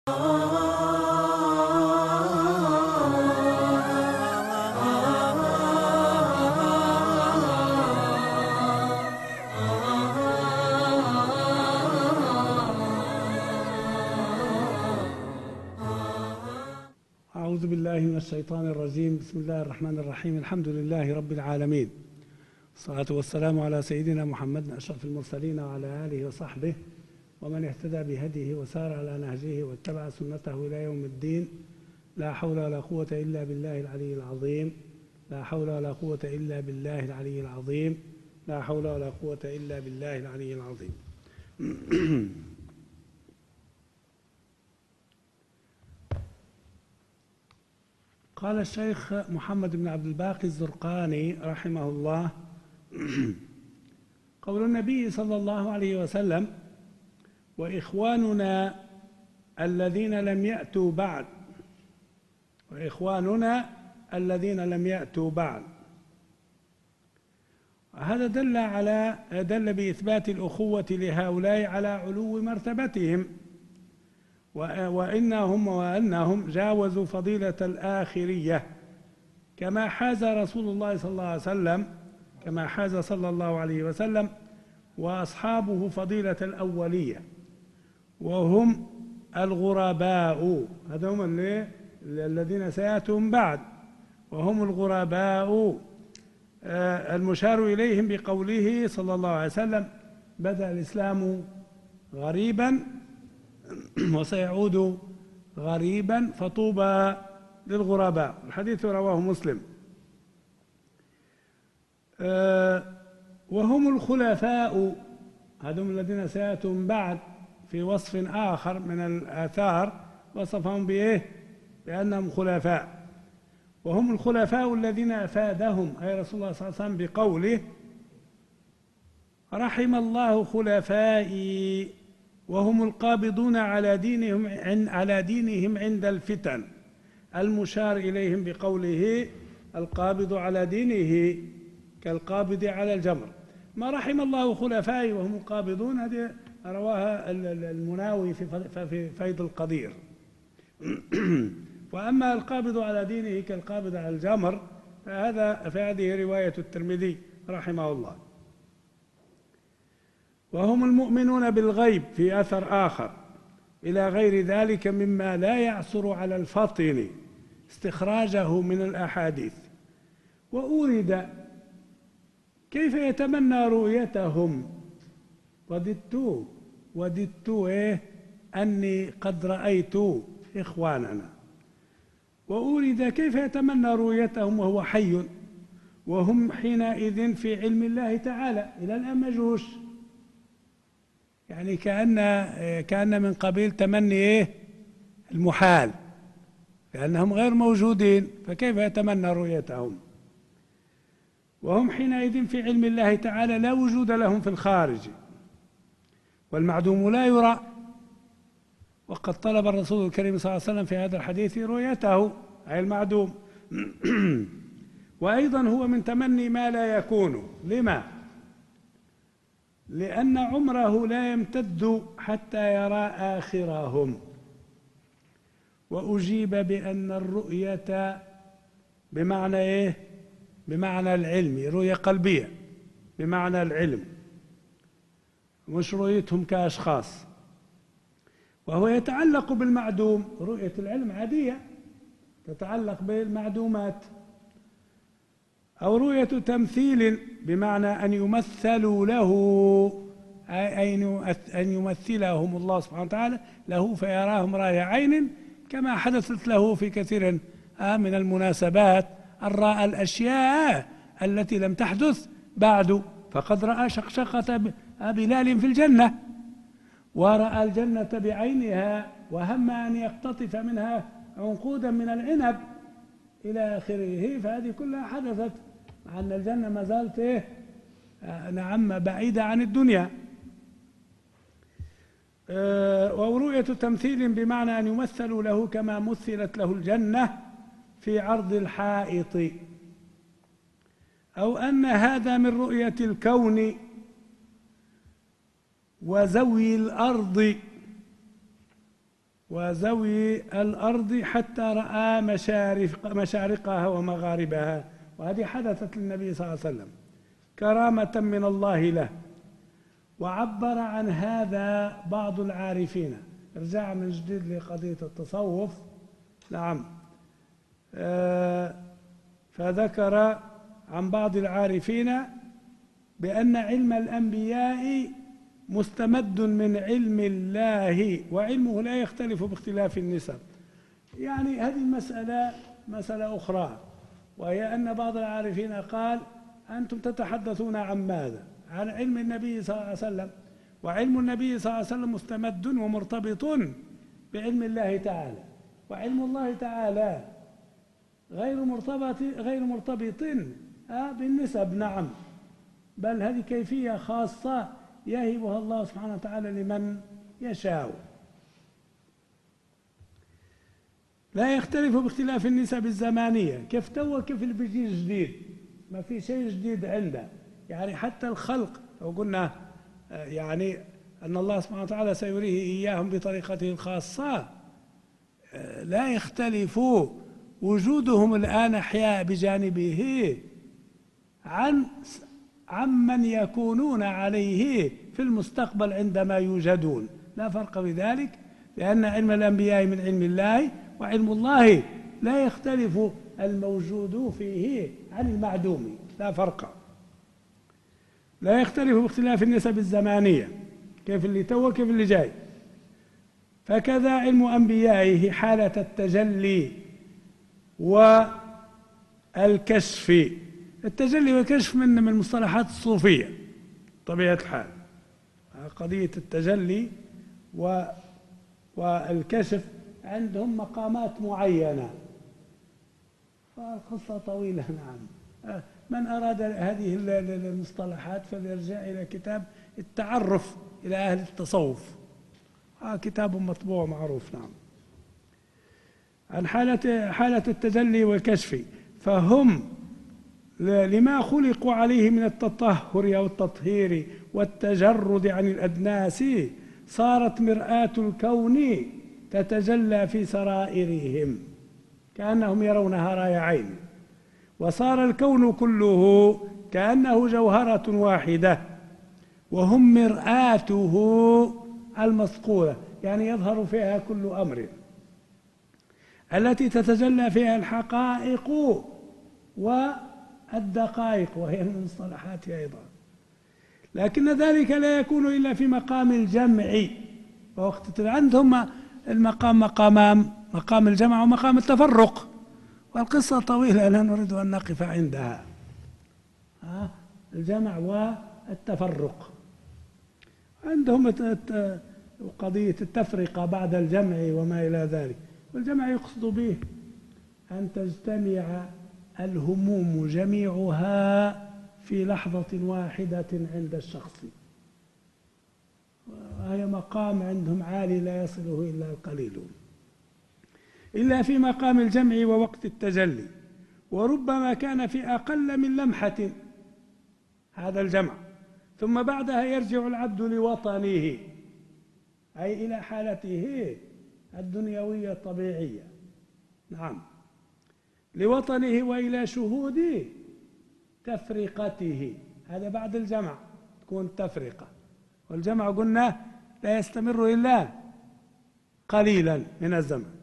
أعوذ بالله من الشيطان الرجيم. بسم الله الرحمن الرحيم. الحمد لله رب العالمين، الصلاة والسلام على سيدنا محمد أشرف المرسلين وعلى آله وصحبه ومن اهتدى بهديه وسار على نهجه واتبع سنته إلى يوم الدين. لا حول ولا قوة إلا بالله العلي العظيم. لا حول ولا قوة إلا بالله العلي العظيم. لا حول ولا قوة إلا بالله العلي العظيم. قال الشيخ محمد بن عبد الباقي الزرقاني رحمه الله: قول النبي صلى الله عليه وسلم: وإخواننا الذين لم يأتوا بعد، وإخواننا الذين لم يأتوا بعد. هذا دل بإثبات الأخوة لهؤلاء على علو مرتبتهم، وأنهم جاوزوا فضيلة الآخرية، كما حاز رسول الله صلى الله عليه وسلم وأصحابه فضيلة الأولية، وهم الغرباء. هذا هم الذين سيأتون بعد، وهم الغرباء المشار إليهم بقوله صلى الله عليه وسلم: بدأ الإسلام غريبا وسيعود غريبا فطوبى للغرباء. الحديث رواه مسلم. وهم الخلفاء، هذم الذين سيأتون بعد. في وصف آخر من الآثار وصفهم بأنهم خلفاء. وهم الخلفاء الذين أفادهم أي رسول الله صلى الله عليه وسلم بقوله: رحم الله خلفائي وهم القابضون على دينهم عند الفتن، المشار إليهم بقوله: القابض على دينه كالقابض على الجمر. ما رحم الله خلفائي وهم القابضون، هذه رواها المناوي في فيض القدير. وأما القابض على دينه كالقابض على الجمر فهذه رواية الترمذي رحمه الله. وهم المؤمنون بالغيب في أثر آخر إلى غير ذلك مما لا يعسر على الفطن استخراجه من الأحاديث. وأورد كيف يتمنى رؤيتهم: وددت أني قد رأيت إخواننا. وأورد كيف يتمنى رؤيتهم وهو حي، وهم حينئذ في علم الله تعالى. إلى الآن مجهوش، يعني كأن من قبيل تمني المحال، لأنهم غير موجودين، فكيف يتمنى رؤيتهم؟ وهم حينئذ في علم الله تعالى لا وجود لهم في الخارج، والمعدوم لا يرى. وقد طلب الرسول الكريم صلى الله عليه وسلم في هذا الحديث رؤيته أي المعدوم. وأيضا هو من تمني ما لا يكون. لما؟ لأن عمره لا يمتد حتى يرى آخرهم. وأجيب بأن الرؤية بمعنى بمعنى العلم، رؤية قلبية بمعنى العلم، مش رؤيتهم كأشخاص. وهو يتعلق بالمعدوم. رؤية العلم عادية تتعلق بالمعدومات. أو رؤية تمثيل بمعنى أن يمثلوا له، أي أن يمثلهم الله سبحانه وتعالى له فيراهم رأي عين، كما حدثت له في كثير من المناسبات أن رأى الأشياء التي لم تحدث بعد. فقد رأى شقشقة بلال في الجنة، ورأى الجنة بعينها، وهم أن يقتطف منها عنقودا من العنب إلى آخره. فهذه كلها حدثت، مع أن الجنة ما زالت نعم بعيدة عن الدنيا. ورؤية تمثيل بمعنى أن يمثلوا له كما مثلت له الجنة في عرض الحائط. أو أن هذا من رؤية الكون وزوي الأرض وزوي الأرض حتى رأى مشارقها ومغاربها. وهذه حدثت للنبي صلى الله عليه وسلم كرامة من الله له. وعبر عن هذا بعض العارفين، ارجع من جديد لقضية التصوف. نعم. فذكر عن بعض العارفين بأن علم الأنبياء مستمد من علم الله، وعلمه لا يختلف باختلاف النسب. يعني هذه المسألة مسألة أخرى، وهي أن بعض العارفين قال: أنتم تتحدثون عن ماذا؟ عن علم النبي صلى الله عليه وسلم، وعلم النبي صلى الله عليه وسلم مستمد ومرتبط بعلم الله تعالى، وعلم الله تعالى غير مرتبط بالنسب. نعم، بل هذه كيفية خاصة يهبها الله سبحانه وتعالى لمن يشاء. لا يختلف باختلاف النسب الزمانية. كيف تو كيف اللي بيجي جديد، ما في شيء جديد عنده. يعني حتى الخلق لو قلنا يعني أن الله سبحانه وتعالى سيريه إياهم بطريقته الخاصة، لا يختلف وجودهم الآن أحياء بجانبه عمن يكونون عليه في المستقبل عندما يوجدون. لا فرق في ذلك، لأن علم الأنبياء من علم الله، وعلم الله لا يختلف الموجود فيه عن المعدوم، لا فرق. لا يختلف باختلاف النسب الزمانية، كيف اللي تو كيف اللي جاي. فكذا علم أنبيائه حالة التجلي والكشف. التجلي والكشف من المصطلحات الصوفية طبيعة الحال. قضية التجلي والكشف عندهم مقامات معينة، فالقصة طويلة. نعم. من أراد هذه المصطلحات فليرجع إلى كتاب التعرف إلى أهل التصوف، كتاب مطبوع معروف. نعم. عن حالة التجلي والكشف. فهم لما خلقوا عليه من التطهر أو التطهير والتجرد عن الأدناس، صارت مرآة الكون تتجلى في سرائرهم كأنهم يرونها رأي عين، وصار الكون كله كأنه جوهرة واحدة، وهم مرآته المصقولة، يعني يظهر فيها كل أمر، التي تتجلى فيها الحقائق والدقائق، وهي من المصطلحات أيضا. لكن ذلك لا يكون إلا في مقام الجمع. ووقت عندهم المقام مقام الجمع ومقام التفرق، والقصة طويلة لا نريد أن نقف عندها. الجمع والتفرق. عندهم قضية التفرقة بعد الجمع وما إلى ذلك. والجمع يقصد به أن تجتمع الهموم جميعها في لحظة واحدة عند الشخص، وهي مقام عندهم عالي لا يصله إلا القليلون، إلا في مقام الجمع ووقت التجلي، وربما كان في أقل من لمحة هذا الجمع، ثم بعدها يرجع العبد لوطنه، أي إلى حالته الدنيوية الطبيعية. نعم، لوطنه وإلى شهود تفرقته. هذا بعد الجمع تكون تفرقة، والجمع قلنا لا يستمر إلا قليلا من الزمن.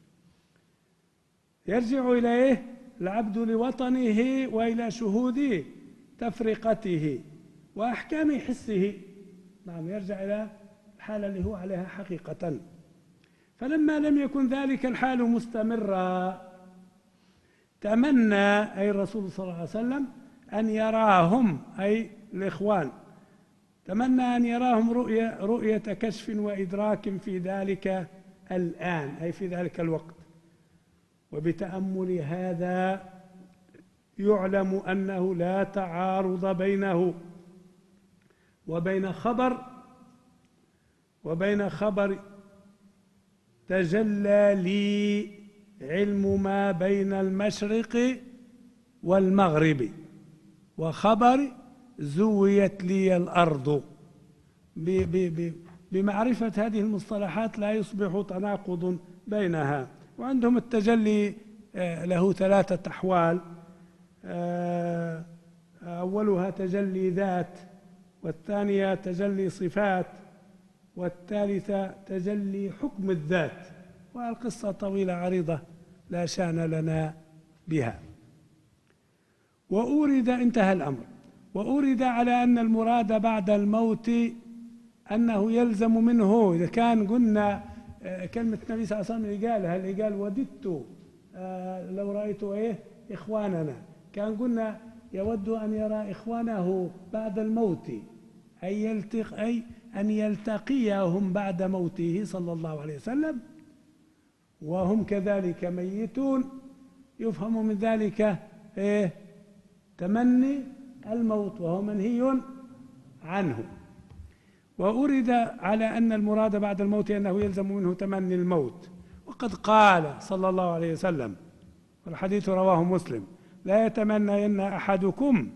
يرجع إليه العبد لوطنه وإلى شهود تفرقته وأحكام حسه. نعم، يرجع إلى الحالة اللي هو عليها حقيقة. فلما لم يكن ذلك الحال مستمرا، تمنى أي الرسول صلى الله عليه وسلم أن يراهم، أي الإخوان، تمنى أن يراهم رؤية كشف وإدراك في ذلك الآن، أي في ذلك الوقت. وبتأمل هذا يعلم أنه لا تعارض بينه وبين خبر تجلى لي علم ما بين المشرق والمغرب، وخبر زويت لي الأرض بمعرفة هذه المصطلحات لا يصبح تناقض بينها. وعندهم التجلي له 3 أحوال، أولها تجلي ذات، والثانية تجلي صفات، والثالثة تجلي حكم الذات. والقصة طويلة عريضة لا شأن لنا بها. وأورد، انتهى الأمر، وأورد على أن المراد بعد الموت أنه يلزم منه، إذا كان قلنا كلمة النبي صلى الله عليه وسلم اللي قال وددت لو رأيت إخواننا، كان قلنا يود أن يرى إخوانه بعد الموت، أي أن يلتقيهم بعد موته صلى الله عليه وسلم وهم كذلك ميتون. يفهم من ذلك تمني الموت وهو منهي عنه. وأورد على أن المراد بعد الموت أنه يلزم منه تمني الموت، وقد قال صلى الله عليه وسلم، والحديث رواه مسلم: لا يتمنين أحدكم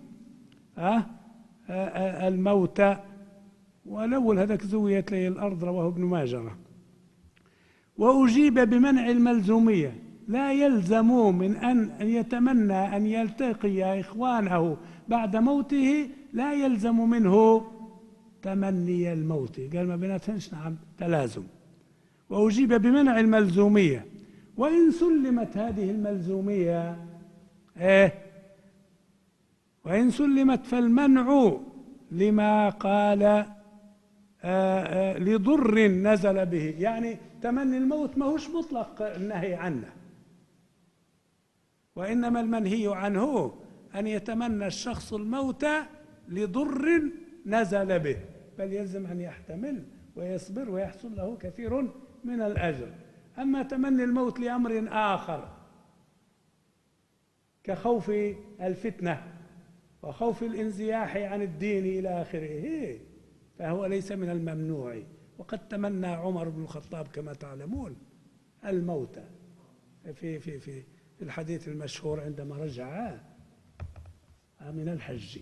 الموت ولو هذاك زويت لي الأرض، رواه ابن ماجه. وأجيب بمنع الملزومية، لا يلزم من أن يتمنى أن يلتقي إخوانه بعد موته، لا يلزم منه تمني الموت. قال ما بيناتهمش نعم تلازم. وأجيب بمنع الملزومية، وإن سلمت هذه الملزومية وإن سلمت فالمنع لما قال لضر نزل به، يعني تمني الموت ما هوش مطلق النهي عنه، وإنما المنهي عنه أن يتمنى الشخص الموت لضر نزل به، بل يلزم أن يحتمل ويصبر ويحصل له كثير من الأجر. أما تمني الموت لأمر آخر كخوف الفتنة وخوف الانزياح عن الدين إلى آخره فهو ليس من الممنوع. وقد تمنى عمر بن الخطاب كما تعلمون الموت في الحديث المشهور عندما رجع من الحج.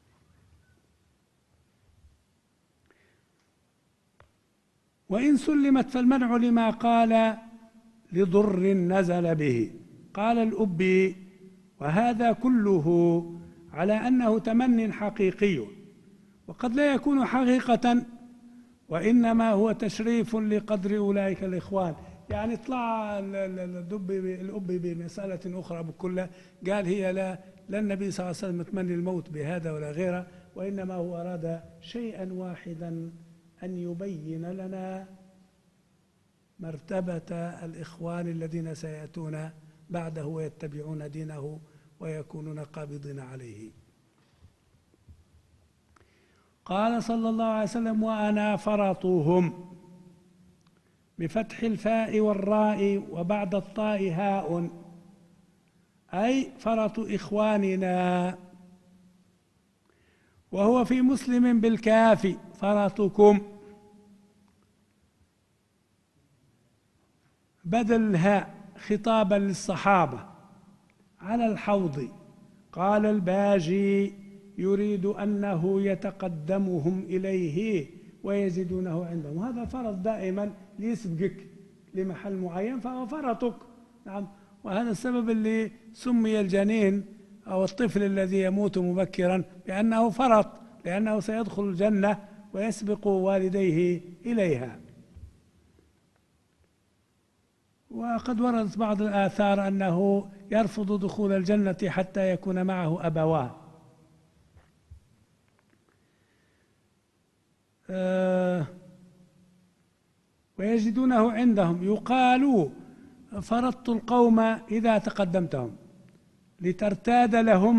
وإن سلمت فالمنع لما قال لضر نزل به. قال الأبي: وهذا كله على أنه تمن حقيقي، وقد لا يكون حقيقة، وإنما هو تشريف لقدر أولئك الإخوان. يعني طلع الأبي بمسألة أخرى بكلها، قال هي لا النبي صلى الله عليه وسلم تمني الموت بهذا ولا غيره، وإنما هو أراد شيئا واحدا، أن يبين لنا مرتبة الإخوان الذين سيأتون بعده ويتبعون دينه ويكونون قابضين عليه. قال صلى الله عليه وسلم: وأنا فرطهم، بفتح الفاء والراء وبعد الطاء هاء، أي فرط إخواننا. وهو في مسلم بالكاف فرطكم بدل الهاء خطابا للصحابة على الحوض. قال الباجي: يريد أنه يتقدمهم إليه ويزيدونه عندهم. وهذا فرط دائما ليسبقك لمحل معين فهو فرطك. نعم. وهذا السبب اللي سمي الجنين أو الطفل الذي يموت مبكرا بأنه فرط، لأنه سيدخل الجنة ويسبق والديه إليها. وقد وردت بعض الآثار أنه يرفض دخول الجنة حتى يكون معه أبواه. ويجدونه عندهم. يقال: فرطت القوم إذا تقدمتهم لترتاد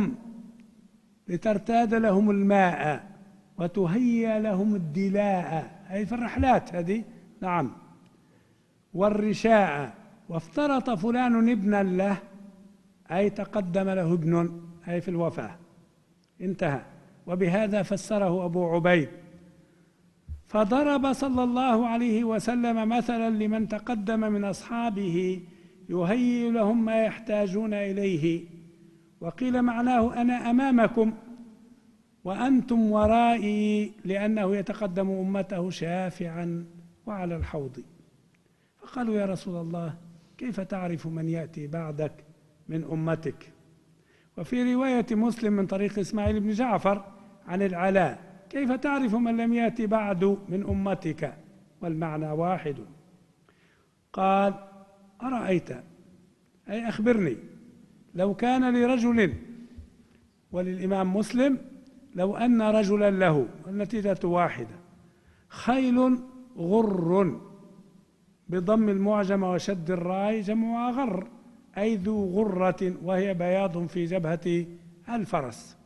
لهم الماء وتهيأ لهم الدلاء، أي في الرحلات هذه. نعم. والرشاء. وافترط فلان ابنا له، أي تقدم له ابن، أي في الوفاة. انتهى. وبهذا فسره أبو عبيد. فضرب صلى الله عليه وسلم مثلا لمن تقدم من أصحابه يهيئ لهم ما يحتاجون إليه. وقيل معناه: أنا أمامكم وأنتم ورائي، لأنه يتقدم أمته شافعا وعلى الحوض. فقالوا يا رسول الله كيف تعرف من يأتي بعدك من أمتك؟ وفي رواية مسلم من طريق إسماعيل بن جعفر عن العلاء كيف تعرف من لم يأتي بعد من أمتك؟ والمعنى واحد. قال أرأيت، أي أخبرني، لو كان لرجل، وللإمام مسلم لو أن رجلا له، النتيجة واحدة، خيل غر بضم المعجم وشد الراء جمع غر، أي ذو غرة، وهي بياض في جبهة الفرس،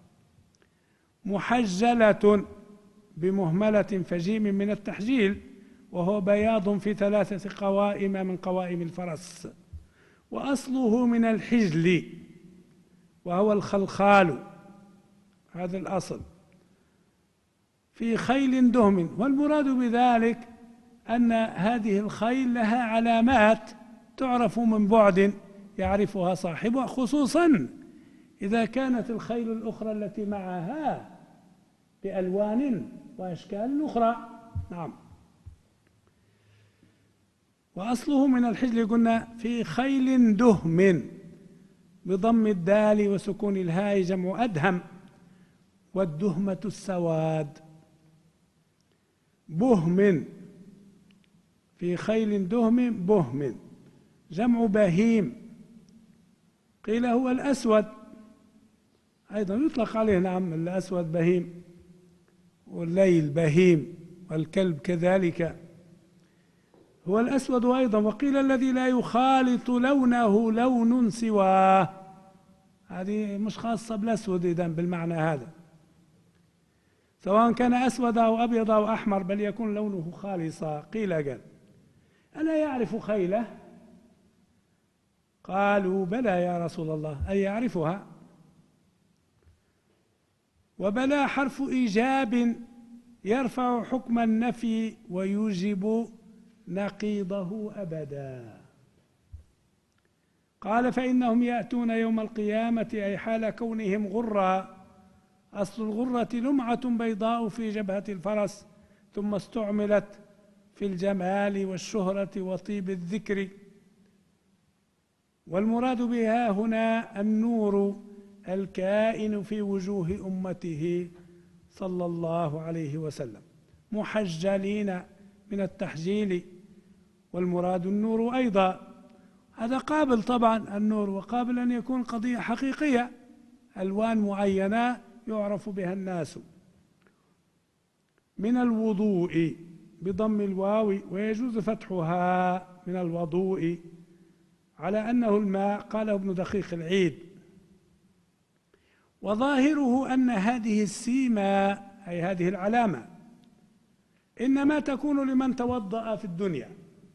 محجلة بمهملة فجيم من التحجيل، وهو بياض في 3 قوائم من قوائم الفرس، وأصله من الحجل وهو الخلخال، هذا الأصل، في خيل دهم. والمراد بذلك أن هذه الخيل لها علامات تعرف من بعد يعرفها صاحبها، خصوصا إذا كانت الخيل الأخرى التي معها بألوان وأشكال أخرى. نعم. وأصله من الحجل قلنا في خيل دهم بضم الدال وسكون الهاء جمع أدهم، والدهمة السواد. بهم، في خيل دهم بهم جمع بهيم، قيل هو الأسود أيضا، يطلق عليه نعم الأسود بهيم، والليل بهيم، والكلب كذلك هو الأسود أيضا. وقيل الذي لا يخالط لونه لون سواه، هذه مش خاصة بالأسود إذن بالمعنى هذا، سواء كان أسود أو أبيض أو أحمر، بل يكون لونه خالصا. قيل قال ألا يعرف خيله؟ قالوا بلى يا رسول الله، أي يعرفها. وبلى حرف إيجاب يرفع حكم النفي ويوجب نقيضه أبدا. قال فإنهم يأتون يوم القيامة، أي حال كونهم غرا. أصل الغرة لمعة بيضاء في جبهة الفرس، ثم استعملت في الجمال والشهرة وطيب الذكر، والمراد بها هنا النور الكائن في وجوه أمته صلى الله عليه وسلم، محجلين من التحجيل، والمراد النور أيضا. هذا قابل طبعا النور، وقابل أن يكون قضية حقيقية، ألوان معينة يعرف بها الناس. من الوضوء بضم الواو، ويجوز فتحها من الوضوء على أنه الماء، قاله ابن دقيق العيد. وظاهره أن هذه السيمة، أي هذه العلامة، إنما تكون لمن توضأ في الدنيا،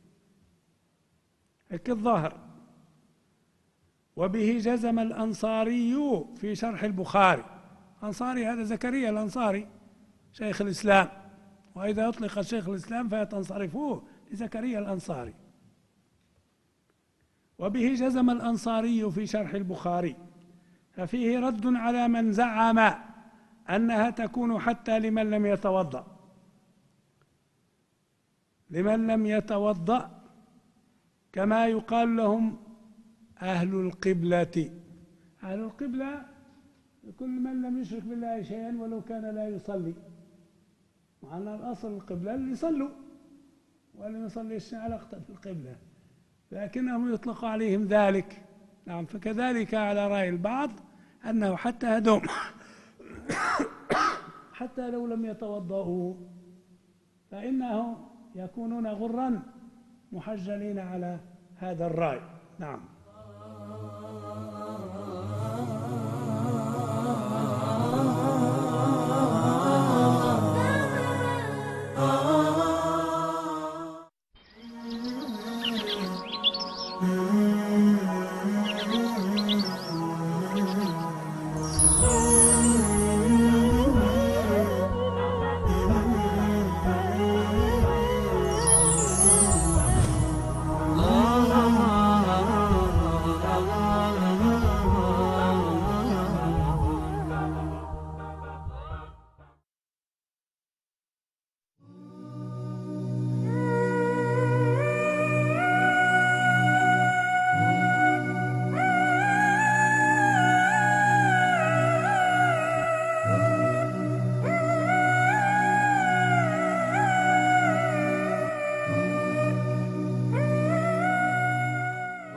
هيك الظاهر. وبه جزم الأنصاري في شرح البخاري. أنصاري هذا زكريا الأنصاري شيخ الإسلام، وإذا أطلق شيخ الإسلام فتنصرفوه لزكريا الأنصاري. وبه جزم الأنصاري في شرح البخاري، ففيه رد على من زعم أنها تكون حتى لمن لم يتوضأ. لمن لم يتوضأ كما يقال لهم أهل القبلة. أهل القبلة كل من لم يشرك بالله شيئا ولو كان لا يصلي، مع أن الأصل القبلة اللي يصلوا، واللي يصلي على القبلة، لكنهم يطلق عليهم ذلك. نعم. فكذلك على رأي البعض أنه حتى هدوم حتى لو لم يتوضأوا فإنهم يكونون غرا محجلين على هذا الرأي. نعم.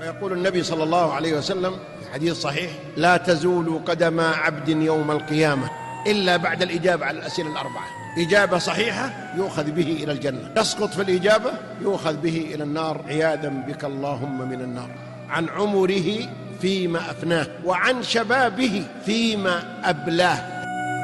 ويقول النبي صلى الله عليه وسلم في حديث صحيح: لا تزول قدم عبد يوم القيامة إلا بعد الإجابة على الأسئلة الأربعة. إجابة صحيحة يؤخذ به إلى الجنة، تسقط في الإجابة يؤخذ به إلى النار، عياذا بك اللهم من النار. عن عمره فيما أفناه، وعن شبابه فيما أبلاه.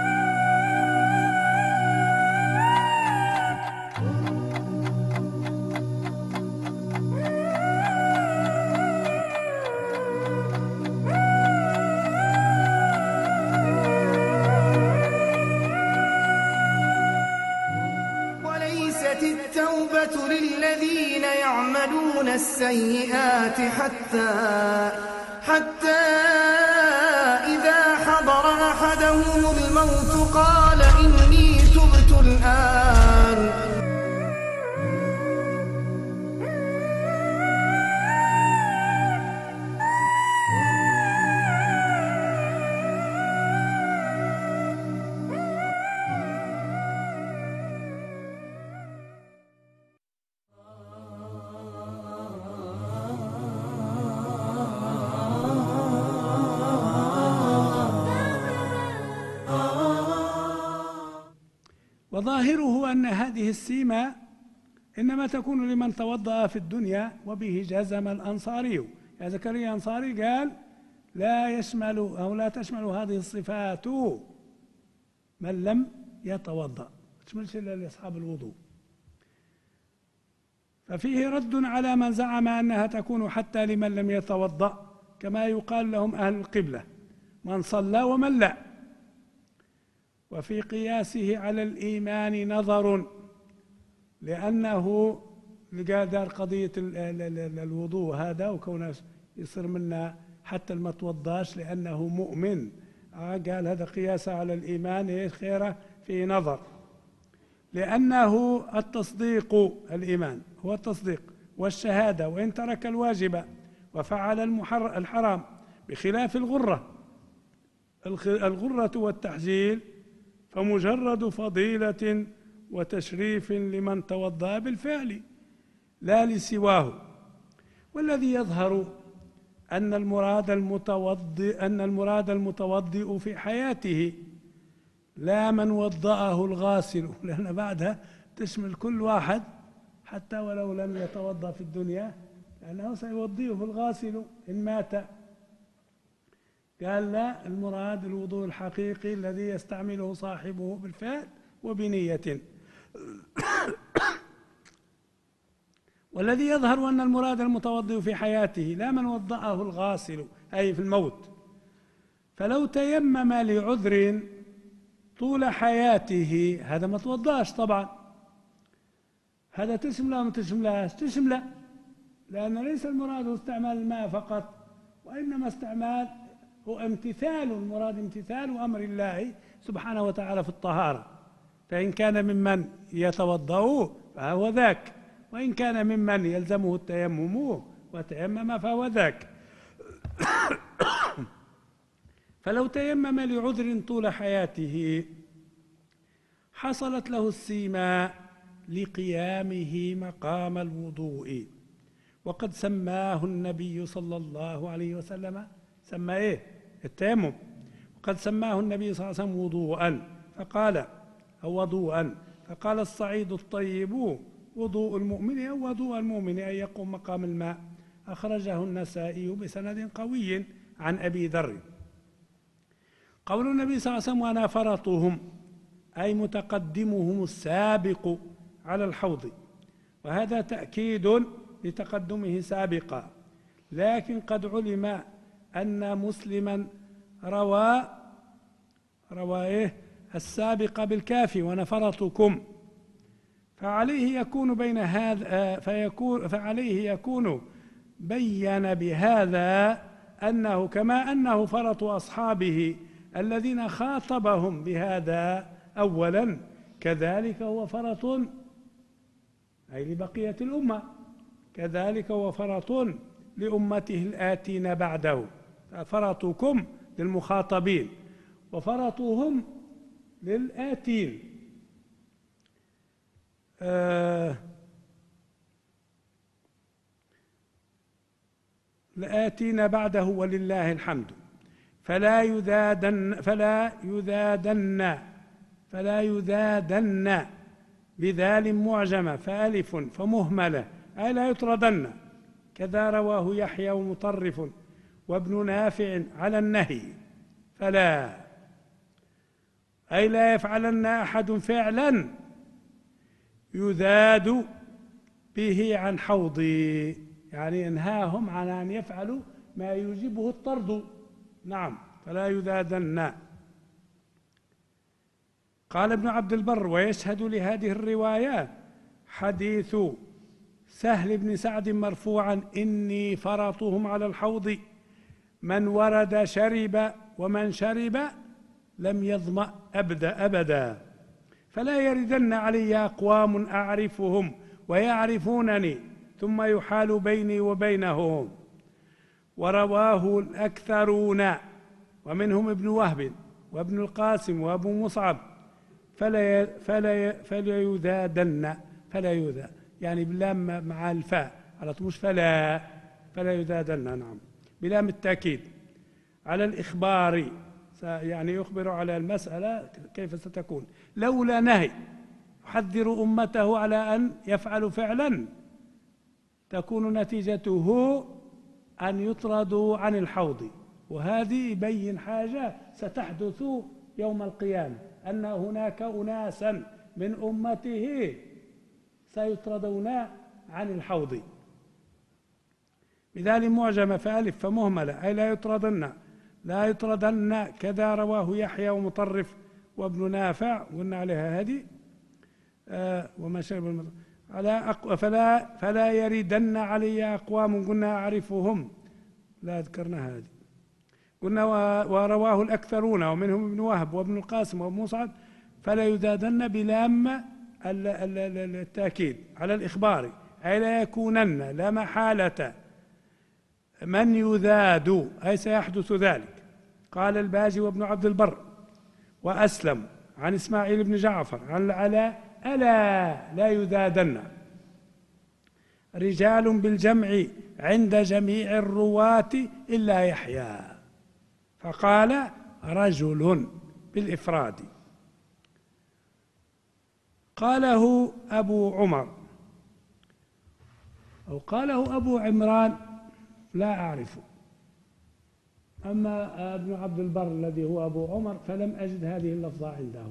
التوبة للذين يعملون السيئات حتى إذا حضر أحدهم الموت قال إني تبت الآن. وظاهره أن هذه السيمة إنما تكون لمن توضأ في الدنيا، وبه جزم الأنصاري. يا زكريا الأنصاري قال: لا يشمل أو لا تشمل هذه الصفات من لم يتوضأ، ما تشملش إلا لأصحاب الوضوء. ففيه رد على من زعم أنها تكون حتى لمن لم يتوضأ، كما يقال لهم أهل القبلة: من صلى ومن لا. وفي قياسه على الإيمان نظر، لأنه قادر قضية الوضوء هذا وكونه يصير منا حتى ما توضاش لأنه مؤمن، قال هذا قياسه على الإيمان خيره في نظر، لأنه التصديق، الإيمان هو التصديق والشهادة، وإن ترك الواجب وفعل الحرام، بخلاف الغرة والتحجيل فمجرد فضيلة وتشريف لمن توضأ بالفعل لا لسواه. والذي يظهر أن المراد المتوضئ في حياته، لا من وضأه الغاسل، لأن بعدها تشمل كل واحد حتى ولو لم يتوضأ في الدنيا، لأنه سيوضيه الغاسل إن مات. قال: لا، المراد الوضوء الحقيقي الذي يستعمله صاحبه بالفعل وبنية. والذي يظهر أن المراد المتوضئ في حياته لا من وضأه الغاسل، أي في الموت. فلو تيمم لعذر طول حياته، هذا ما توضأش طبعا، هذا تشمله أو ما تشملهاش؟ تشمله، لأن ليس المراد استعمال الماء فقط، وإنما استعمال هو امتثال، المراد امتثال أمر الله سبحانه وتعالى في الطهارة. فإن كان ممن يتوضأ فهو ذاك، وإن كان ممن يلزمه التيمم وتيمم فهو ذاك. فلو تيمم لعذر طول حياته حصلت له السيما لقيامه مقام الوضوء، وقد سماه النبي صلى الله عليه وسلم، سمى إيه؟ التيمم. وقد سماه النبي صلى الله عليه وسلم وضوءا، فقال أو وضوءا، فقال: الصعيد الطيب وضوء المؤمن، أو وضوء المؤمن أن يقوم مقام الماء. أخرجه النسائي بسند قوي عن أبي ذر. قول النبي صلى الله عليه وسلم: وأنا فرطهم، أي متقدمهم السابق على الحوض، وهذا تأكيد لتقدمه سابقا. لكن قد علم أن مسلما روى إيه؟ السابق بالكاف، وأنا فرطكم، فعليه يكون بين بهذا أنه كما أنه فرط أصحابه الذين خاطبهم بهذا أولا، كذلك هو فرط أي لبقية الأمة، كذلك هو فرط لأمته الآتين بعده. فرطكم للمخاطبين وفرطهم للآتين. لآتينا بعده ولله الحمد. فلا يذادن بذال معجمة فألف فمهملة أي لا يطردن، كذا رواه يحيى ومطرف وابن نافع على النهي. فلا أي لا يفعلن أحد فعلا يذاد به عن حوضي، يعني انهاهم عن أن يفعلوا ما يوجبه الطرد. نعم، فلا يذادن. قال ابن عبد البر: ويشهد لهذه الروايات حديث سهل بن سعد مرفوعا: إني فرطهم على الحوض، من ورد شرب ومن شرب لم يظمأ أبدا، فلا يردن علي أقوام أعرفهم ويعرفونني ثم يحال بيني وبينهم. ورواه الأكثرون ومنهم ابن وهب وابن القاسم وابو مصعب. فلا يذادن، فلا يذا يعني باللام مع الفاء على طول، مش فلا يذادن. نعم، بلام التأكيد على الإخبار، يعني يخبر على المسألة كيف ستكون. لولا نهي يحذر أمته على أن يفعلوا فعلا تكون نتيجته أن يطردوا عن الحوض. وهذه يبين حاجة ستحدث يوم القيامة، أن هناك أناسا من أمته سيطردون عن الحوض. بذلك معجمة فألف فمهملة أي لا يطردن، كذا رواه يحيى ومطرف وابن نافع، قلنا عليها هذه. وما شرب على فلا يردن علي أقوام، قلنا أعرفهم، لا ذكرنا هذه. قلنا ورواه الأكثرون ومنهم ابن وهب وابن القاسم وابن مصعب. فلا يذادن بلام التأكيد على الإخبار أي لا يكونن، لا محالة من يذاد أي سيحدث ذلك. قال الباجي وابن عبد البر وأسلم عن إسماعيل بن جعفر عن العلاء: ألا لا يذادن رجال بالجمع عند جميع الرواة إلا يحيى، فقال رجل بالإفراد. قاله أبو عمر أو قاله أبو عمران لا أعرفه، أما ابن عبد البر الذي هو أبو عمر فلم أجد هذه اللفظة عنده.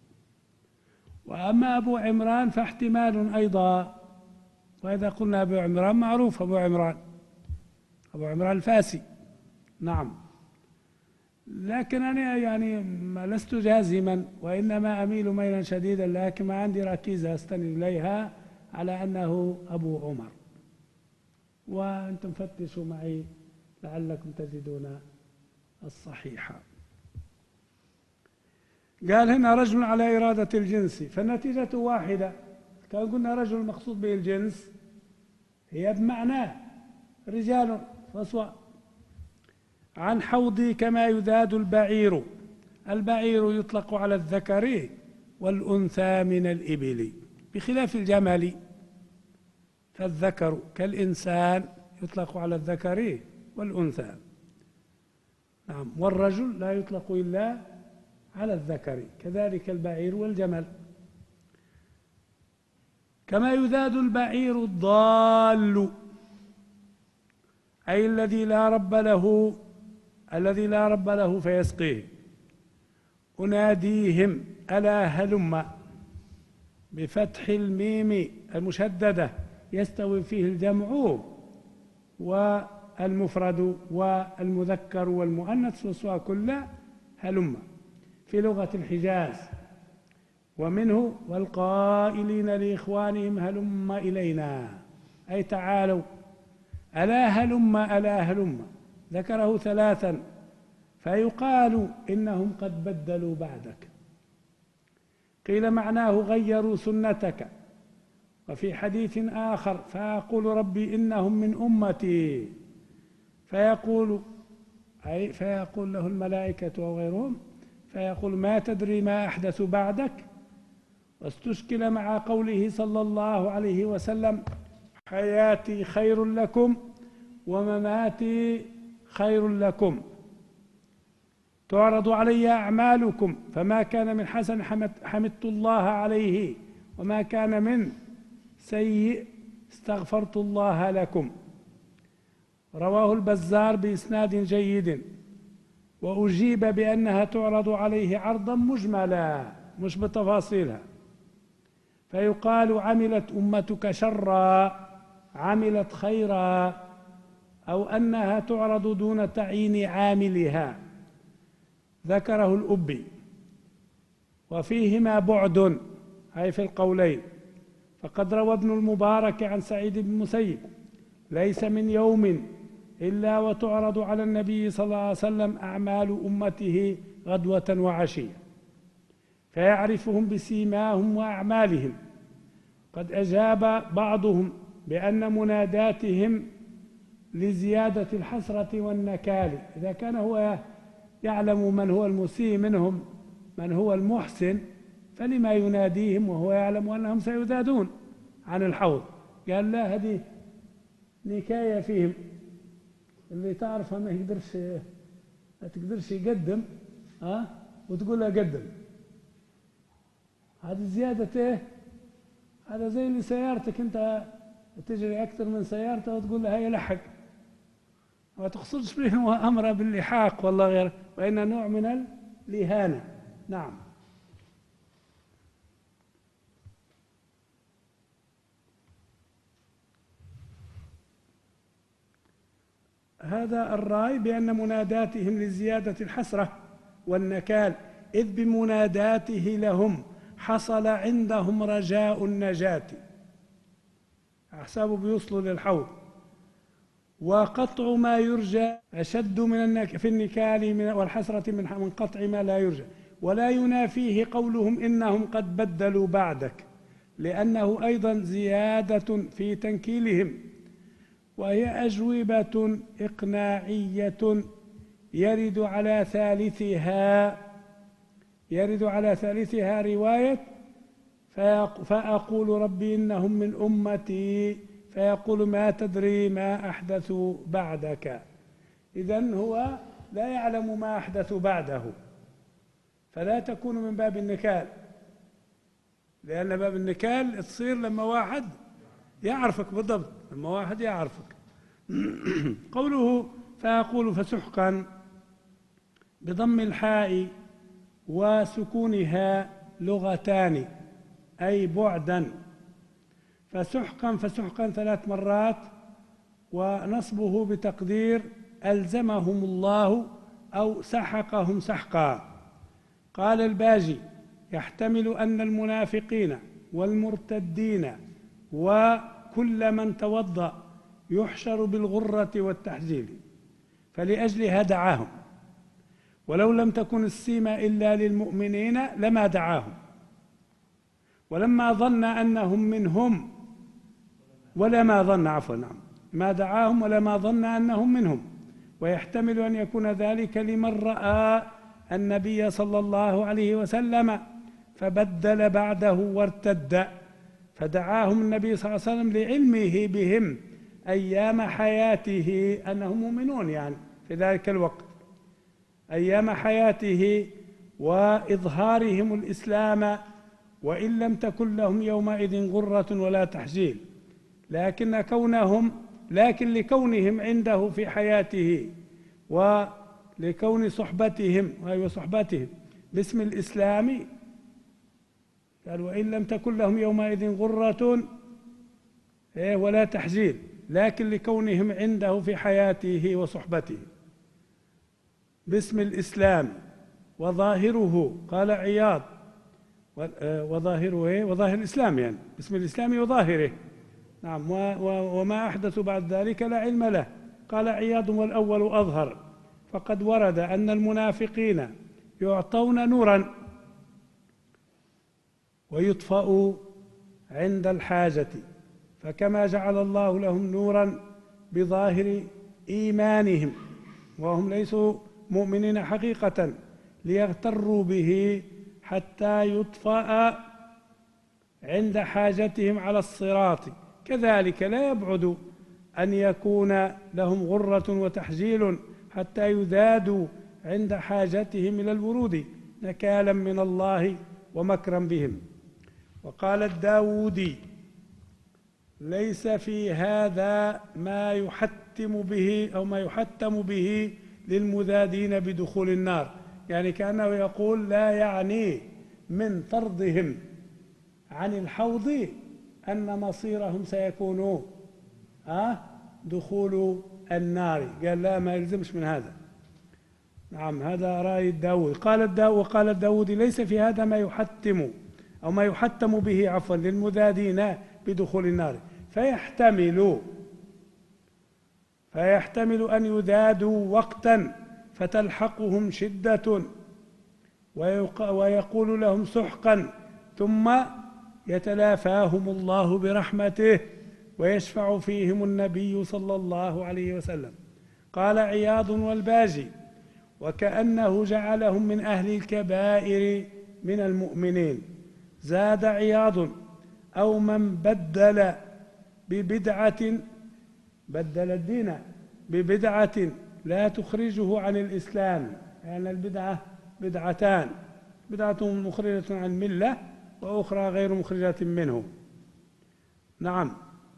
وأما أبو عمران فاحتمال أيضا، وإذا قلنا أبو عمران معروف أبو عمران الفاسي. نعم، لكن أنا يعني لست جازما، وإنما أميل ميلا شديدا، لكن ما عندي ركيزة أستند إليها على أنه أبو عمر. وأنتم فتشوا معي لعلكم تجدون الصحيحة. قال هنا رجل على إرادة الجنس، فالنتيجة واحدة. كان قلنا رجل مقصود به الجنس هي بمعنى رجال فسواء. عن حوضي كما يذاد البعير. البعير يطلق على الذكر والأنثى من الإبل بخلاف الجمل، فالذكر كالإنسان يطلق على الذكر والأنثى. نعم، والرجل لا يطلق إلا على الذكر، كذلك البعير والجمل. كما يذاد البعير الضال أي الذي لا رب له فيسقيه. أناديهم ألا هلم بفتح الميم المشددة يستوي فيه الجمع والمفرد والمذكر والمؤنث وسواء كله هلم في لغة الحجاز. ومنه والقائلين لإخوانهم هلم إلينا أي تعالوا. ألا هلم ذكره ثلاثا، فيقال إنهم قد بدلوا بعدك. قيل معناه غيروا سنتك. وفي حديث آخر فأقول ربي إنهم من أمتي، فيقول له الملائكة وغيرهم، فيقول ما تدري ما أحدث بعدك. واستشكل مع قوله صلى الله عليه وسلم حياتي خير لكم ومماتي خير لكم، تعرض علي أعمالكم، فما كان من حسن حمدت الله عليه، وما كان من سيء استغفرت الله لكم. رواه البزار بإسناد جيد، وأجيب بأنها تعرض عليه عرضا مجملا مش بتفاصيلها، فيقال عملت أمتك شرا، عملت خيرا، أو أنها تعرض دون تعيين عاملها. ذكره الأبي، وفيهما بعد، أي في القولين. فقد روى ابن المبارك عن سعيد بن المسيب: ليس من يوم إلا وتعرض على النبي صلى الله عليه وسلم أعمال أمته غدوة وعشية، فيعرفهم بسيماهم وأعمالهم. قد أجاب بعضهم بأن مناداتهم لزيادة الحسرة والنكال، إذا كان هو يعلم من هو المسيء منهم من هو المحسن، فلما يناديهم وهو يعلم أنهم سيذادون عن الحوض؟ قال لا، هذه نكاية فيهم، اللي تعرفها ما تقدرش يقدم وتقول له قدم. هذه زيادة ايه؟ هذا زي اللي سيارتك انت تجري اكثر من سيارته وتقول له هيا لحق، ما تقصدش به امر باللحاق والله غير، وان نوع من الإهانة. نعم. هذا الرأي بأن مناداتهم لزيادة الحسرة والنكال، إذ بمناداته لهم حصل عندهم رجاء النجاة، أحسابه بيوصلوا للحوض. وقطع ما يرجى أشد في النكال والحسرة من قطع ما لا يرجى، ولا ينافيه قولهم إنهم قد بدلوا بعدك، لأنه أيضا زيادة في تنكيلهم، وهي أجوبة إقناعية يرد على ثالثها رواية: فأقول ربي إنهم من أمتي، فيقول ما تدري ما أحدثوا بعدك. إذن هو لا يعلم ما أحدث بعده، فلا تكون من باب النكال، لأن باب النكال تصير لما واحد يعرفك بالضبط، لما واحد يعرفك. قوله فأقول فسحقا بضم الحاء وسكونها لغتان، أي بعدا. فسحقا 3 مرات، ونصبه بتقدير ألزمهم الله أو سحقهم سحقا. قال الباجي: يحتمل أن المنافقين والمرتدين وكل من توضأ يحشر بالغرة والتحجيل، فلأجلها دعاهم، ولو لم تكن السيمة إلا للمؤمنين لما دعاهم، ولما ظن أنهم منهم ما دعاهم ولما ظن أنهم منهم. ويحتمل أن يكون ذلك لمن رأى النبي صلى الله عليه وسلم فبدل بعده وارتد، فدعاهم النبي صلى الله عليه وسلم لعلمه بهم أيام حياته أنهم مؤمنون، يعني في ذلك الوقت أيام حياته، وإظهارهم الإسلام، وإن لم تكن لهم يومئذ غرة ولا تحجيل، لكن لكونهم عنده في حياته، ولكون صحبتهم باسم الإسلام، قال وإن لم تكن لهم يومئذ غرة ولا تحجيل، لكن لكونهم عنده في حياته وصحبته باسم الإسلام. وظاهره، قال عياض، وظاهر الإسلام، يعني باسم الإسلام وظاهره. نعم. وما أحدث بعد ذلك لا علم له. قال عياض: والأول أظهر، فقد ورد أن المنافقين يعطون نورا ويطفأ عند الحاجة، فكما جعل الله لهم نورا بظاهر إيمانهم وهم ليسوا مؤمنين حقيقة ليغتروا به حتى يطفأ عند حاجتهم على الصراط، كذلك لا يبعد أن يكون لهم غرة وتحجيل حتى يذادوا عند حاجتهم إلى الورود نكالا من الله ومكرا بهم. وقال الداودي: ليس في هذا ما يحتم به أو ما يحتم به للمذادين بدخول النار، يعني كأنه يقول لا يعني من طردهم عن الحوض أن مصيرهم سيكون دخول النار، قال لا، ما يلزمش من هذا. نعم، هذا رأي الداود. وقال الداود: ليس في هذا ما يحتم أو ما يحتم به عفوا للمذادين بدخول النار، فيحتمل أن يذادوا وقتا فتلحقهم شدة ويقول لهم سحقا، ثم يتلافاهم الله برحمته ويشفع فيهم النبي صلى الله عليه وسلم. قال عياض والباجي: وكأنه جعلهم من أهل الكبائر من المؤمنين. زاد عياض: أو من بدل الدين ببدعة لا تخرجه عن الإسلام، يعني البدعة بدعتان: بدعة مخرجة عن الملة وأخرى غير مخرجة منه. نعم.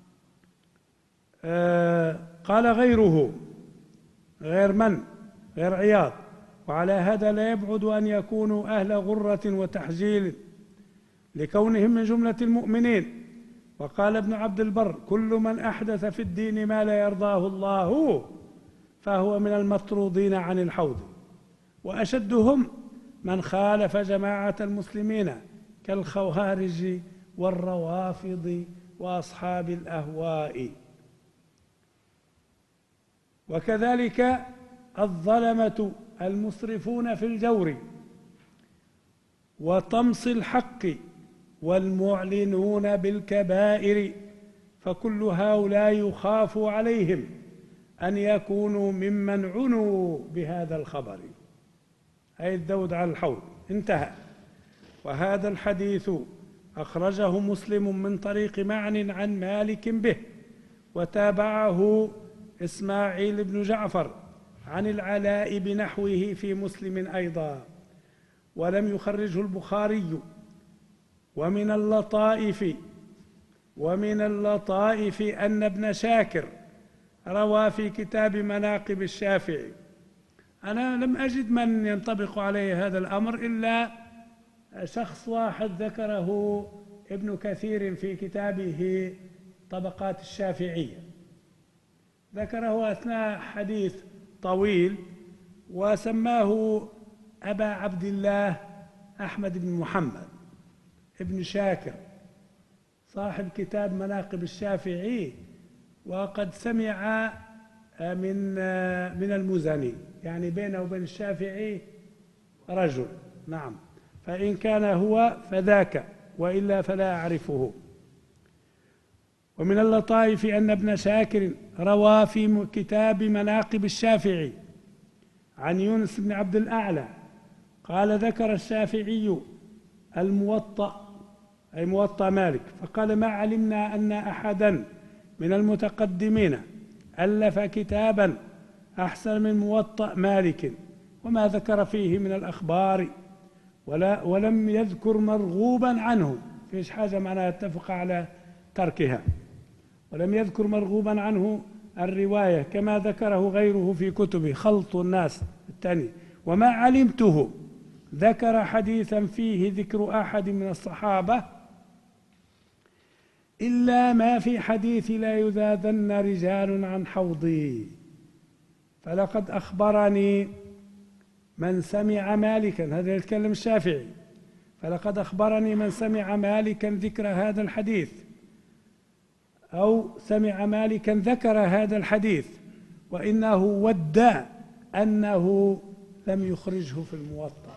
قال غيره، غير من؟ غير عياض. وعلى هذا لا يبعد أن يكونوا أهل غرة وتحجيل لكونهم من جملة المؤمنين. وقال ابن عبد البر: كل من أحدث في الدين ما لا يرضاه الله فهو من المطرودين عن الحوض. وأشدهم من خالف جماعة المسلمين كالخوارج والروافض وأصحاب الأهواء. وكذلك الظلمة المسرفون في الجور وطمس الحق والمعلنون بالكبائر، فكل هؤلاء يخاف عليهم أن يكونوا ممن عنوا بهذا الخبر، أي الذود على الحوض. انتهى. وهذا الحديث أخرجه مسلم من طريق معن عن مالك به، وتابعه إسماعيل بن جعفر عن العلاء بنحوه في مسلم أيضا. ولم يخرجه البخاري. ومن اللطائف أن ابن شاكر روى في كتاب مناقب الشافعي. أنا لم أجد من ينطبق عليه هذا الأمر إلا شخص واحد ذكره ابن كثير في كتابه طبقات الشافعية، ذكره أثناء حديث طويل وسماه أبا عبد الله أحمد بن محمد ابن شاكر صاحب كتاب مناقب الشافعي، وقد سمع من المزني، يعني بينه وبين الشافعي رجل. نعم، فإن كان هو فذاك، وإلا فلا أعرفه. ومن اللطائف أن ابن شاكر روى في كتاب مناقب الشافعي عن يونس بن عبد الأعلى قال: ذكر الشافعي الموطأ، أي موطأ مالك، فقال: ما علمنا أن أحدا من المتقدمين ألف كتابا أحسن من موطأ مالك، وما ذكر فيه من الأخبار ولم يذكر مرغوبا عنه، فيش حاجة معناها اتفق على تركها، ولم يذكر مرغوبا عنه الرواية كما ذكره غيره في كتبه خلط الناس الثاني. وما علمته ذكر حديثا فيه ذكر أحد من الصحابة إلا ما في حديث لا يذاذن رجال عن حوضي. فلقد أخبرني من سمع مالكا، هذا يتكلم الشافعي، فلقد أخبرني من سمع مالكا ذكر هذا الحديث، أو سمع مالكا ذكر هذا الحديث، وإنه ودى أنه لم يخرجه في الموطأ.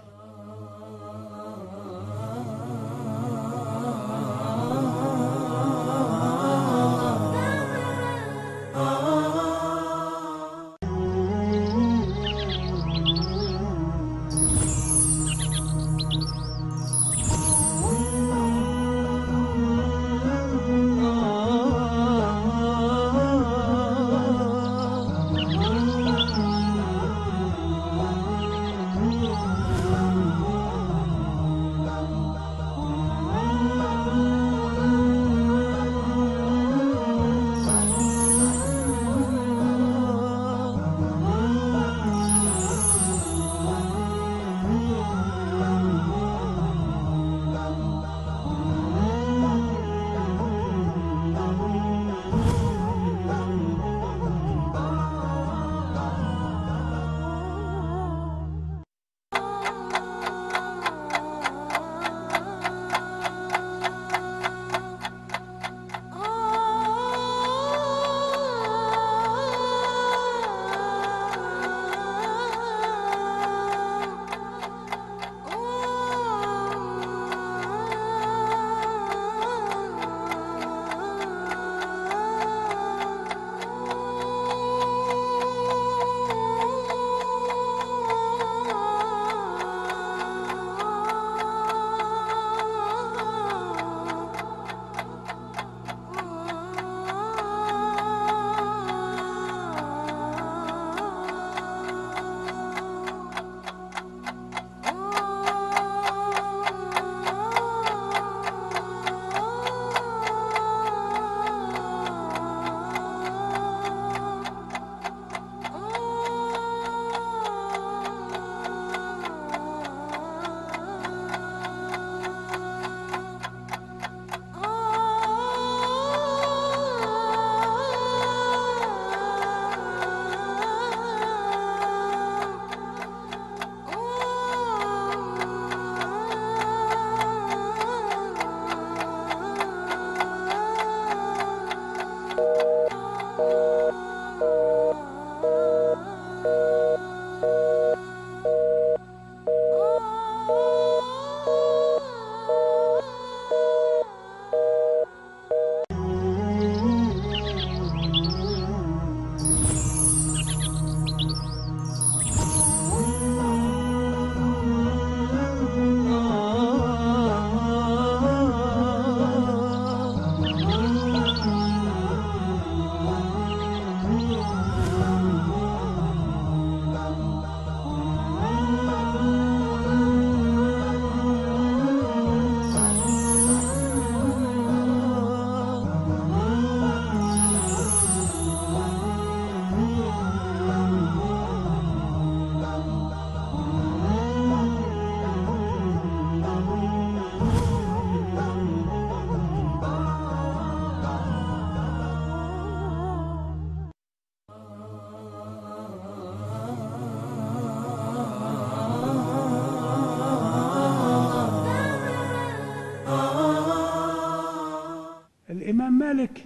الإمام مالك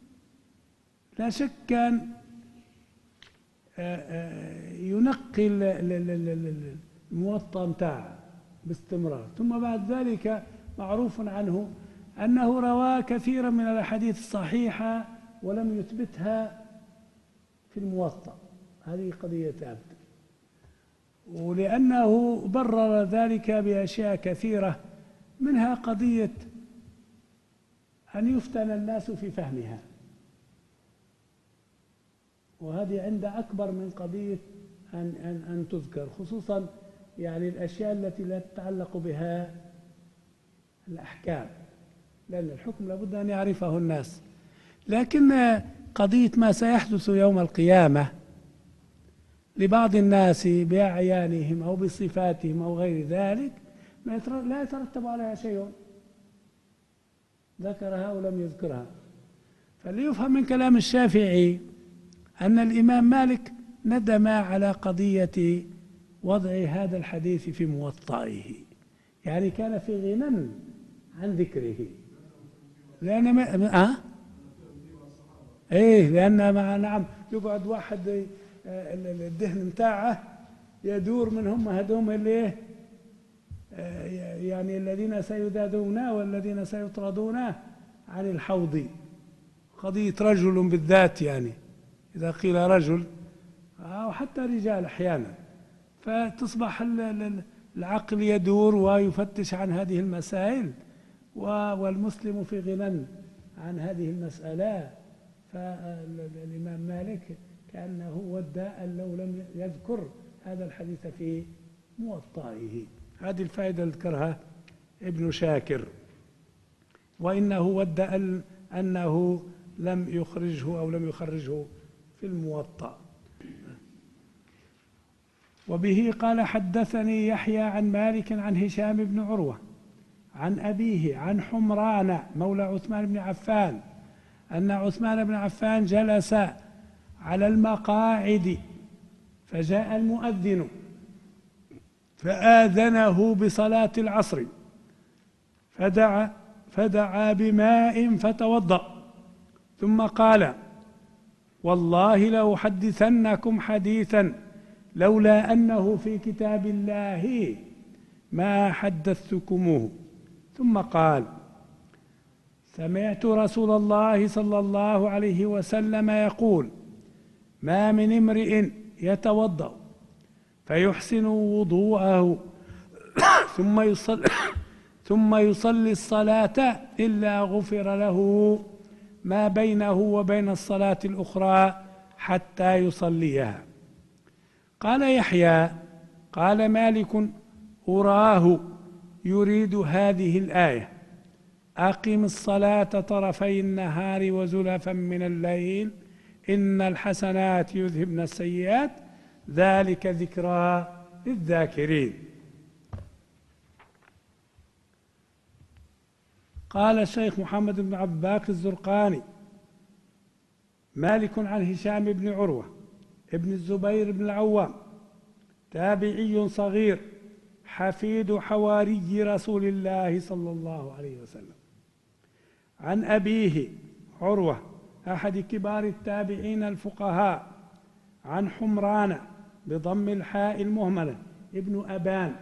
لا شك كان ينقي الموطأ متاعه باستمرار، ثم بعد ذلك معروف عنه أنه روى كثيرا من الأحاديث الصحيحة ولم يثبتها في الموطأ، هذه قضية ثابتة، ولأنه برر ذلك بأشياء كثيرة، منها قضية أن يفتن الناس في فهمها، وهذه عند أكبر من قضية أن تذكر، خصوصا يعني الأشياء التي لا تتعلق بها الأحكام، لأن الحكم لابد أن يعرفه الناس. لكن قضية ما سيحدث يوم القيامة لبعض الناس بأعيانهم أو بصفاتهم أو غير ذلك لا يترتب عليها شيء، ذكرها أو لم يذكرها. فليفهم من كلام الشافعي أن الإمام مالك ندم على قضية وضع هذا الحديث في موطئه، يعني كان في غنى عن ذكره، لأن لأن نعم يقعد واحد الدهن متاعه يدور من هم هدوم اللي يعني الذين سيذادون والذين سيطردون عن الحوض، قضية رجل بالذات، يعني إذا قيل رجل أو حتى رجال أحيانا، فتصبح العقل يدور ويفتش عن هذه المسائل، والمسلم في غنى عن هذه المسألة. فالإمام مالك كأنه ود أن لو لم يذكر هذا الحديث في موطئه. هذه الفائدة ذكرها ابن شاكر. وإنه ود أنه لم يخرجه أو لم يخرجه في الموطأ. وبه قال حدثني يحيى عن مالك عن هشام بن عروة عن أبيه عن حمران مولى عثمان بن عفان أن عثمان بن عفان جلس على المقاعد فجاء المؤذن فآذنه بصلاة العصر فدعا بماء فتوضأ ثم قال والله لأحدثنكم حديثا لولا أنه في كتاب الله ما حدثتكموه. ثم قال سمعت رسول الله صلى الله عليه وسلم يقول ما من امرئ يتوضأ فيحسن وضوءه ثم يصلي الصلاة إلا غفر له ما بينه وبين الصلاة الأخرى حتى يصليها. قال يحيى قال مالك أراه يريد هذه الآية أقم الصلاة طرفي النهار وزلفا من الليل إن الحسنات يذهبن السيئات ذلك ذكرى للذاكرين. قال الشيخ محمد بن عبد الباقي الزرقاني مالك عن هشام بن عروة ابن الزبير بن العوام تابعي صغير حفيد حواري رسول الله صلى الله عليه وسلم عن أبيه عروة أحد كبار التابعين الفقهاء عن حمران بضم الحاء المهملة ابن أبان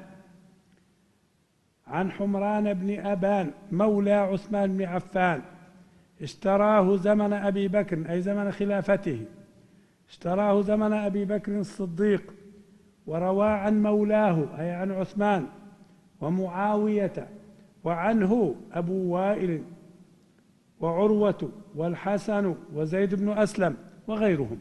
عن حمران بن أبان مولى عثمان بن عفان اشتراه زمن أبي بكر أي زمن خلافته اشتراه زمن أبي بكر الصديق وروى عن مولاه أي عن عثمان ومعاوية وعنه أبو وائل وعروة والحسن وزيد بن أسلم وغيرهم.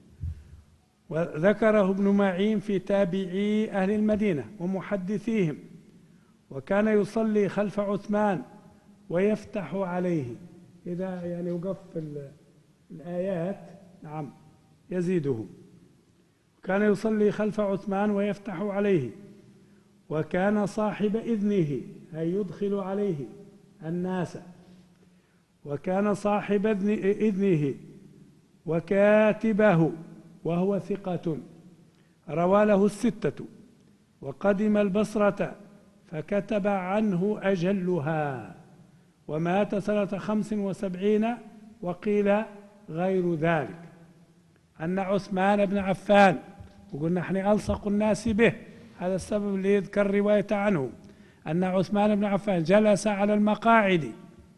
وذكره ابن معين في تابعي أهل المدينة ومحدثيهم وكان يصلي خلف عثمان ويفتح عليه إذا يعني وقف الآيات نعم يزيده. كان يصلي خلف عثمان ويفتح عليه وكان صاحب إذنه أي يدخل عليه الناس وكان صاحب إذنه وكاتبه وهو ثقة روى له الستة وقدم البصرة فكتب عنه أجلها ومات سنة 75 وقيل غير ذلك. أن عثمان بن عفان وقلنا نحن ألصق الناس به هذا السبب اللي يذكر رواية عنه أن عثمان بن عفان جلس على المقاعد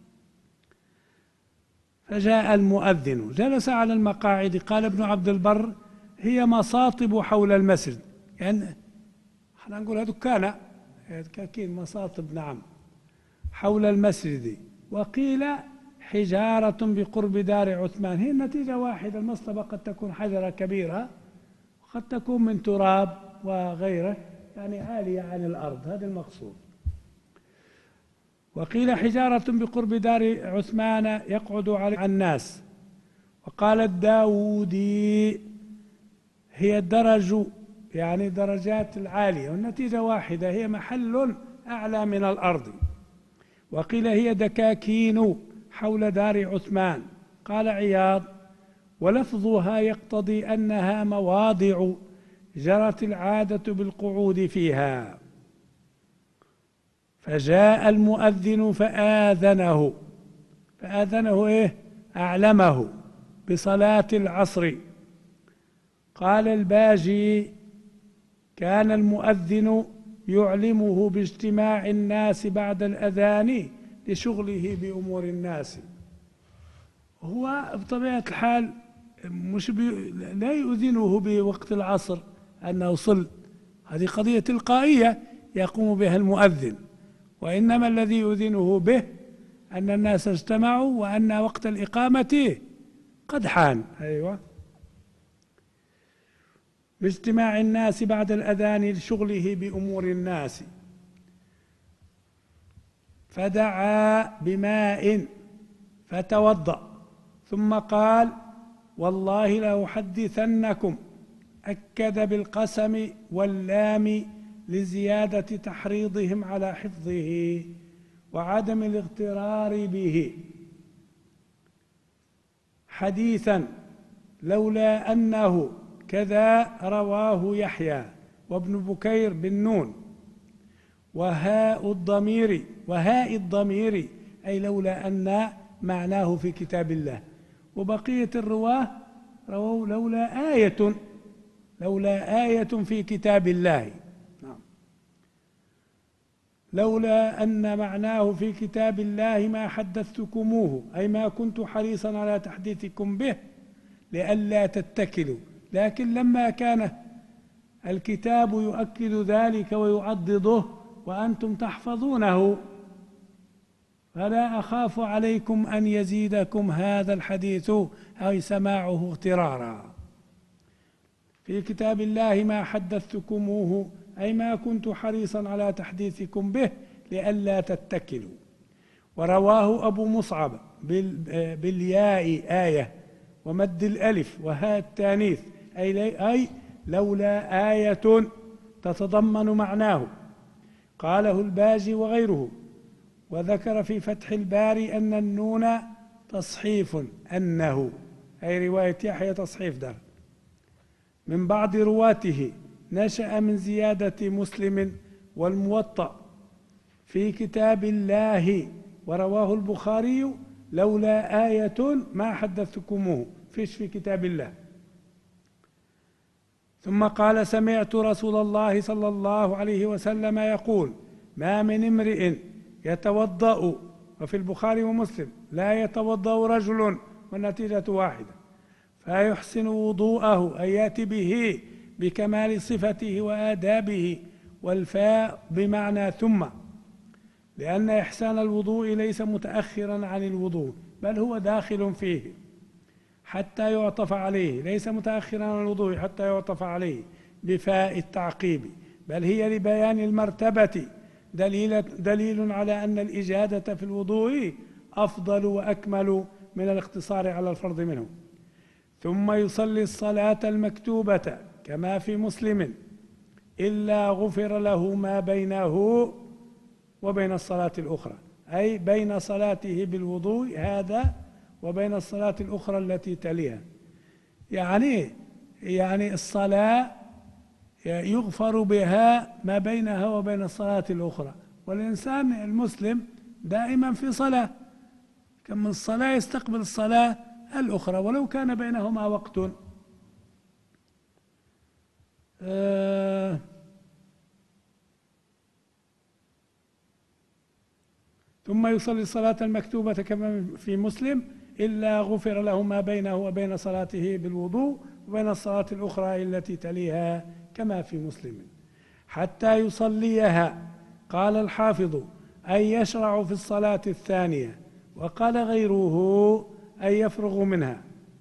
فجاء المؤذن جلس على المقاعد. قال ابن عبد البر هي مصاطب حول المسجد يعني احنا نقول هذا كان كاكين مصاطب نعم حول المسجد وقيل حجارة بقرب دار عثمان. هي النتيجة واحدة المصطبة قد تكون حجرة كبيرة وقد تكون من تراب وغيره يعني عالية عن الأرض هذا المقصود. وقيل حجارة بقرب دار عثمان يقعد على الناس. وقال الداودي هي الدرج يعني درجات العالية والنتيجة واحدة هي محل أعلى من الأرض. وقيل هي دكاكين حول دار عثمان. قال عياض ولفظها يقتضي أنها مواضع جرت العادة بالقعود فيها. فجاء المؤذن فآذنه إيه؟ أعلمه بصلاة العصر. قال الباجي كان المؤذن يعلمه باجتماع الناس بعد الأذان لشغله بأمور الناس. هو بطبيعة الحال مش لا يؤذنه بوقت العصر أنه صل هذه قضية تلقائية يقوم بها المؤذن وإنما الذي يؤذنه به أن الناس اجتمعوا وأن وقت الإقامة قد حان. أيوة باجتماع الناس بعد الأذان لشغله بأمور الناس، فدعا بماء فتوضأ، ثم قال: والله لأحدثنكم، أكد بالقسم واللام لزيادة تحريضهم على حفظه وعدم الاغترار به، حديثا لولا أنه كذا رواه يحيى وابن بكير بالنون وهاء الضمير أي لولا أن معناه في كتاب الله، وبقية الرواه رووا لولا آية في كتاب الله. لولا أن معناه في كتاب الله ما حدثتكموه، أي ما كنت حريصا على تحديثكم به لئلا تتكلوا، لكن لما كان الكتاب يؤكد ذلك ويعضده وأنتم تحفظونه فلا أخاف عليكم أن يزيدكم هذا الحديث أي سماعه اغترارا. في كتاب الله ما حدثتكموه أي ما كنت حريصا على تحديثكم به لئلا تتكلوا. ورواه أبو مصعب بالياء آية ومد الألف وهاء التانيث أي لولا آية تتضمن معناه، قاله الباجي وغيره. وذكر في فتح الباري أن النون تصحيف، أنه أي رواية يحيى تصحيف در من بعض رواته، نشأ من زيادة مسلم والموطأ في كتاب الله. ورواه البخاري لولا آية ما حدثتكموه، فيش في كتاب الله. ثم قال: سمعت رسول الله صلى الله عليه وسلم يقول: ما من امرئ يتوضأ، وفي البخاري ومسلم: لا يتوضأ رجل، والنتيجة واحدة، فيحسن وضوءه أي يأتي به بكمال صفته وآدابه، والفاء بمعنى ثم، لأن إحسان الوضوء ليس متأخرا عن الوضوء بل هو داخل فيه حتى يعطف عليه، ليس متأخرا عن الوضوء حتى يعطف عليه بفاء التعقيب، بل هي لبيان المرتبة دليل على أن الإجادة في الوضوء أفضل وأكمل من الاقتصار على الفرض منه. ثم يصلي الصلاة المكتوبة كما في مسلم إلا غفر له ما بينه وبين الصلاة الأخرى، أي بين صلاته بالوضوء هذا وبين الصلاة الأخرى التي تليها. يعني الصلاة يغفر بها ما بينها وبين الصلاة الأخرى، والإنسان المسلم دائما في صلاة، كم من الصلاة يستقبل الصلاة الأخرى ولو كان بينهما وقت. ثم يصلي الصلاة المكتوبة كما في مسلم إلا غفر له ما بينه وبين صلاته بالوضوء وبين الصلاة الأخرى التي تليها كما في مسلم حتى يصليها. قال الحافظ: أي يشرع في الصلاة الثانية، وقال غيره: أي يفرغ منها.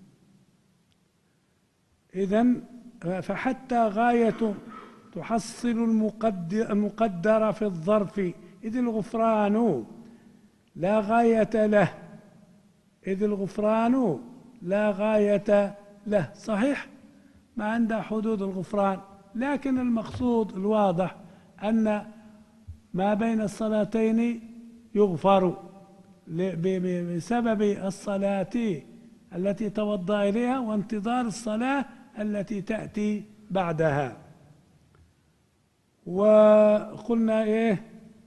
إذن فحتى غاية تحصل المقدر في الظرف، إذ الغفران لا غاية له، إذ الغفران لا غاية له. صحيح ما عنده حدود الغفران، لكن المقصود الواضح أن ما بين الصلاتين يغفر بسبب الصلاة التي توضأ إليها وانتظار الصلاة التي تأتي بعدها. وقلنا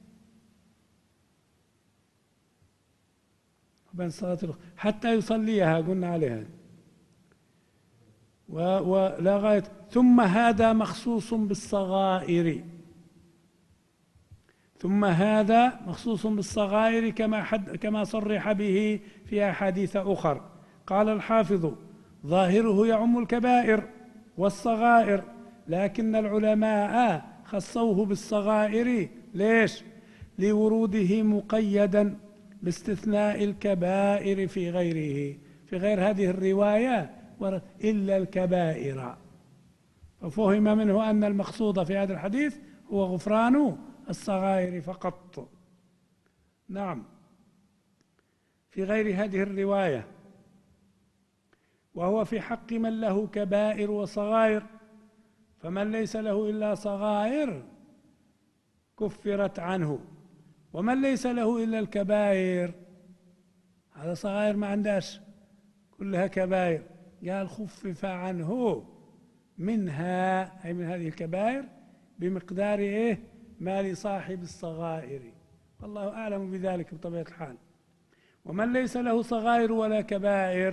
بين الصلاة حتى يصليها قلنا عليها، ولا غاية. ثم هذا مخصوص بالصغائر، ثم هذا مخصوص بالصغائر كما صرح به في أحاديث أخر. قال الحافظ: ظاهره يعم الكبائر والصغائر، لكن العلماء خصوه بالصغائر. ليش؟ لوروده مقيدا باستثناء الكبائر في غيره، في غير هذه الرواية إلا الكبائر. ففهم منه أن المقصود في هذا الحديث هو غفران الصغائر فقط. نعم. في غير هذه الرواية: وهو في حق من له كبائر وصغائر، فمن ليس له إلا صغائر كفرت عنه، ومن ليس له إلا الكبائر، هذا صغائر ما عندهاش، كلها كبائر، قال خفف عنه منها، أي من هذه الكبائر، بمقدار إيه؟ ما لصاحب الصغائر، والله أعلم بذلك بطبيعة الحال. ومن ليس له صغائر ولا كبائر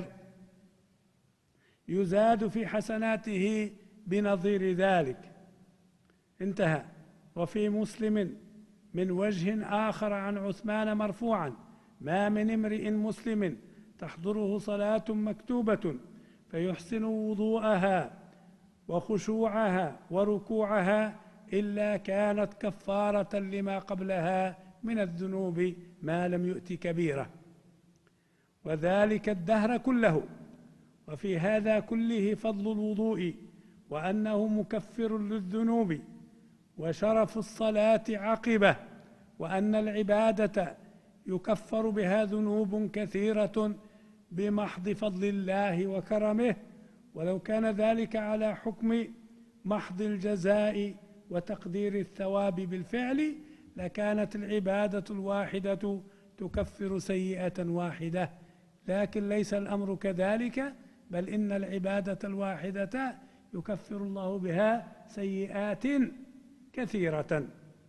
يزاد في حسناته بنظير ذلك. انتهى. وفي مسلم من وجه آخر عن عثمان مرفوعا: ما من امرئ مسلم تحضره صلاة مكتوبة فيحسن وضوءها وخشوعها وركوعها إلا كانت كفارة لما قبلها من الذنوب ما لم يؤت كبيرة، وذلك الدهر كله. وفي هذا كله فضل الوضوء، وأنه مكفر للذنوب، وشرف الصلاة عقبه، وأن العبادة يكفر بها ذنوب كثيرة بمحض فضل الله وكرمه، ولو كان ذلك على حكم محض الجزاء وتقدير الثواب بالفعل لكانت العبادة الواحدة تكفر سيئة واحدة، لكن ليس الأمر كذلك، بل إن العبادة الواحدة يكفر الله بها سيئات كثيرة،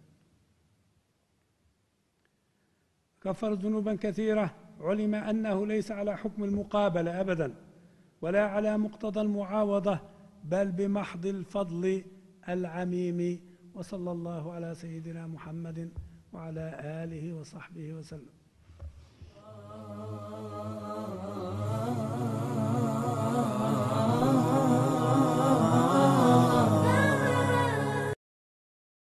كفر ذنوبا كثيرة. علم أنه ليس على حكم المقابلة أبدا، ولا على مقتضى المعاوضة، بل بمحض الفضل العميم. وصلى الله على سيدنا محمد وعلى آله وصحبه وسلم.